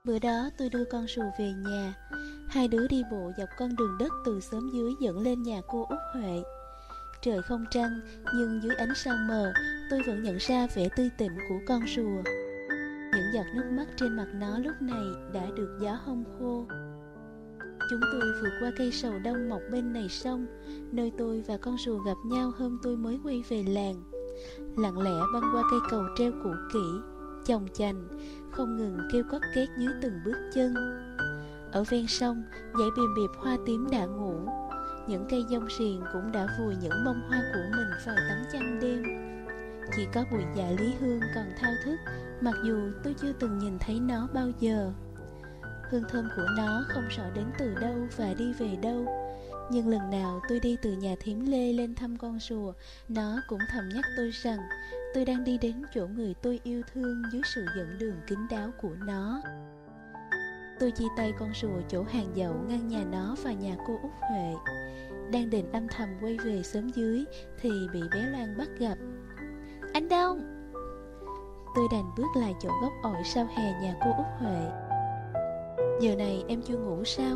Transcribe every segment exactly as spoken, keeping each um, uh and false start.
Bữa đó tôi đưa con Sùa về nhà. Hai đứa đi bộ dọc con đường đất từ xóm dưới dẫn lên nhà cô Út Huệ. Trời không trăng, nhưng dưới ánh sao mờ, tôi vẫn nhận ra vẻ tươi tỉnh của con Sùa. Những giọt nước mắt trên mặt nó lúc này đã được gió hong khô. Chúng tôi vượt qua cây sầu đông mọc bên này sông, nơi tôi và con Sùa gặp nhau hôm tôi mới quay về làng. Lặng lẽ băng qua cây cầu treo cũ kỹ, chồng chành, không ngừng kêu cót két dưới từng bước chân. Ở ven sông, dãy bìm biệp hoa tím đã ngủ. Những cây dông xiền cũng đã vùi những bông hoa của mình vào tấm chăn đêm. Chỉ có bụi dạ lý hương còn thao thức, mặc dù tôi chưa từng nhìn thấy nó bao giờ. Hương thơm của nó không rõ đến từ đâu và đi về đâu. Nhưng lần nào tôi đi từ nhà thím Lê lên thăm con Sùa, nó cũng thầm nhắc tôi rằng tôi đang đi đến chỗ người tôi yêu thương dưới sự dẫn đường kín đáo của nó. Tôi chia tay con Sùa chỗ hàng dậu ngăn nhà nó và nhà cô Út Huệ. Đang định âm thầm quay về xóm dưới thì bị bé Loan bắt gặp. Anh Đông! Tôi đành bước lại chỗ gốc ổi sau hè nhà cô Út Huệ. Giờ này em chưa ngủ sao?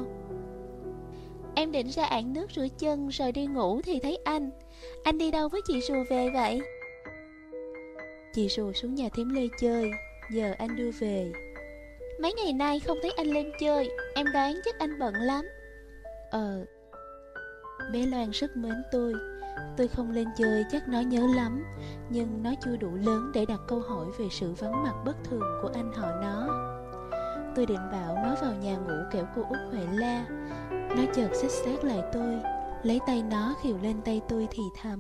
Em định ra ảng nước rửa chân rồi đi ngủ thì thấy anh. Anh đi đâu với chị Sùa về vậy? Chị Sùa xuống nhà thím Lê chơi, giờ anh đưa về. Mấy ngày nay không thấy anh lên chơi, em đoán chắc anh bận lắm. Ờ. Bé Loan rất mến tôi. Tôi không lên chơi chắc nó nhớ lắm, nhưng nó chưa đủ lớn để đặt câu hỏi về sự vắng mặt bất thường của anh họ nó. Tôi định bảo nó vào nhà ngủ kẻo cô Út Huệ la. Nó chợt xích sát lại tôi, lấy tay nó khều lên tay tôi thì thầm.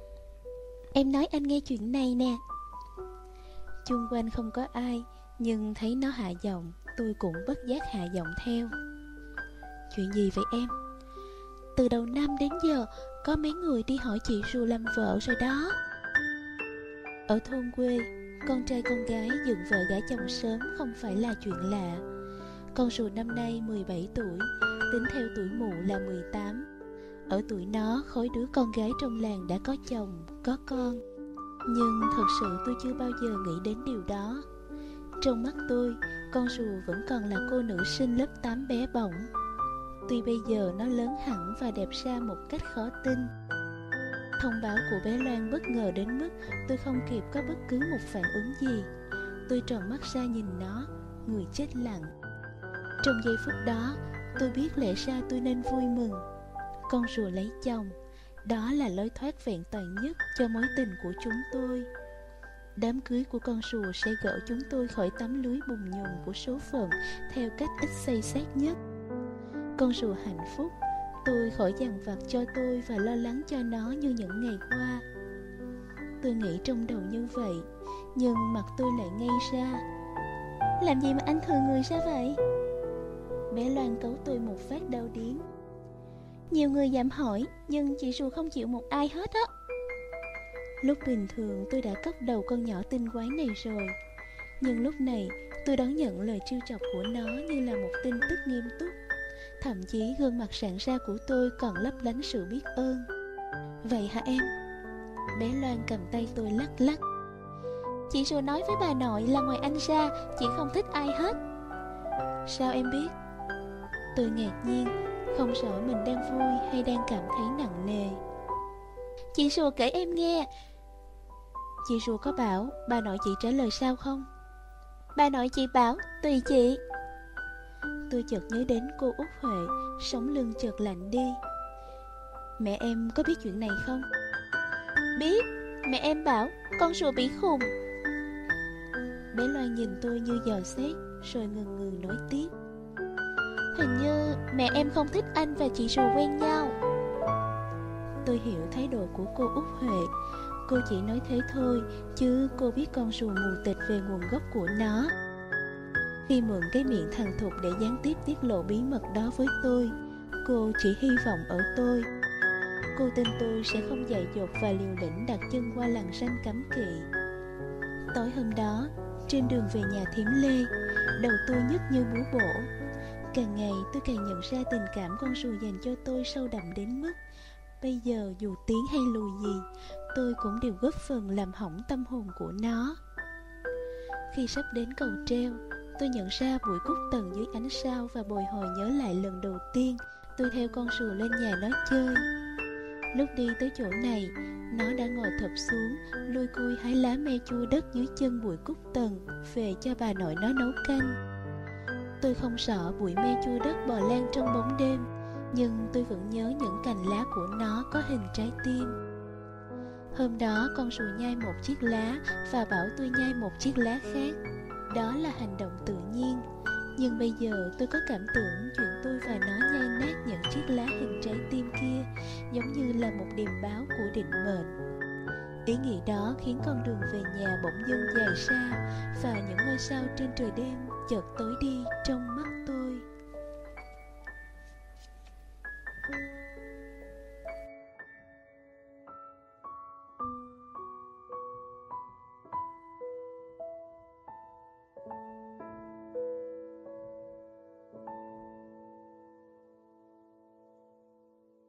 Em nói anh nghe chuyện này nè. Chung quanh không có ai, nhưng thấy nó hạ giọng, tôi cũng bất giác hạ giọng theo. Chuyện gì vậy em? Từ đầu năm đến giờ, có mấy người đi hỏi chị Sùa làm vợ rồi đó. Ở thôn quê, con trai con gái dựng vợ gả chồng sớm không phải là chuyện lạ. Con Sùa năm nay mười bảy tuổi, tính theo tuổi mụ là mười tám. Ở tuổi nó, khối đứa con gái trong làng đã có chồng, có con. Nhưng thật sự tôi chưa bao giờ nghĩ đến điều đó. Trong mắt tôi, con Sùa vẫn còn là cô nữ sinh lớp tám bé bỏng. Tuy bây giờ nó lớn hẳn và đẹp ra một cách khó tin. Thông báo của bé Loan bất ngờ đến mức tôi không kịp có bất cứ một phản ứng gì. Tôi tròn mắt ra nhìn nó, người chết lặng. Trong giây phút đó, tôi biết lẽ ra tôi nên vui mừng. Con Sùa lấy chồng, đó là lối thoát vẹn toàn nhất cho mối tình của chúng tôi. Đám cưới của con Sùa sẽ gỡ chúng tôi khỏi tấm lưới bùng nhùng của số phận theo cách ít xây xác nhất. Con Sùa hạnh phúc, tôi khỏi dằn vặt cho tôi và lo lắng cho nó như những ngày qua. Tôi nghĩ trong đầu như vậy, nhưng mặt tôi lại ngây ra. Làm gì mà anh thừa người ra vậy? Bé Loan cấu tôi một phát đau điếng. Nhiều người dám hỏi, nhưng chị Sùa không chịu một ai hết á. Lúc bình thường tôi đã cất đầu con nhỏ tinh quái này rồi, nhưng lúc này tôi đón nhận lời trêu chọc của nó như là một tin tức nghiêm túc. Thậm chí gương mặt rạng ra của tôi còn lấp lánh sự biết ơn. Vậy hả em? Bé Loan cầm tay tôi lắc lắc. Chị Sùa nói với bà nội là ngoài anh ra, chị không thích ai hết. Sao em biết? Tôi ngạc nhiên, không rõ mình đang vui hay đang cảm thấy nặng nề. Chị Sùa kể em nghe. Chị Sùa có bảo bà nội chị trả lời sao không? Bà nội chị bảo tùy chị. Tôi chợt nhớ đến cô Út Huệ, sống lưng chợt lạnh đi. Mẹ em có biết chuyện này không? Biết, mẹ em bảo con Sùa bị khùng. Bé Loan nhìn tôi như dò xét, rồi ngừng ngừ nói tiếp. Hình như mẹ em không thích anh và chị Sùa quen nhau. Tôi hiểu thái độ của cô Út Huệ. Cô chỉ nói thế thôi, chứ cô biết con Sùa mù tịt về nguồn gốc của nó. Khi mượn cái miệng thằng Thục để gián tiếp tiết lộ bí mật đó với tôi, cô chỉ hy vọng ở tôi. Cô tin tôi sẽ không dại dột và liều lĩnh đặt chân qua lằn ranh cấm kỵ. Tối hôm đó, trên đường về nhà thím Lê, đầu tôi nhức như búa bổ. Càng ngày tôi càng nhận ra tình cảm con Sùa dành cho tôi sâu đậm đến mức bây giờ dù tiếng hay lùi gì, tôi cũng đều góp phần làm hỏng tâm hồn của nó. Khi sắp đến cầu treo, tôi nhận ra bụi cúc tầng dưới ánh sao và bồi hồi nhớ lại lần đầu tiên tôi theo con sùa lên nhà nó chơi. Lúc đi tới chỗ này, nó đã ngồi thụp xuống, lui cui hái lá me chua đất dưới chân bụi cúc tần về cho bà nội nó nấu canh. Tôi không sợ bụi me chua đất bò lan trong bóng đêm, nhưng tôi vẫn nhớ những cành lá của nó có hình trái tim. Hôm đó con sùa nhai một chiếc lá và bảo tôi nhai một chiếc lá khác. Đó là hành động tự nhiên. Nhưng bây giờ tôi có cảm tưởng chuyện tôi và nó nhai nát những chiếc lá hình trái tim kia giống như là một điềm báo của định mệnh. Ý nghĩ đó khiến con đường về nhà bỗng dưng dài xa, và những ngôi sao trên trời đêm chợt tối đi trong mắt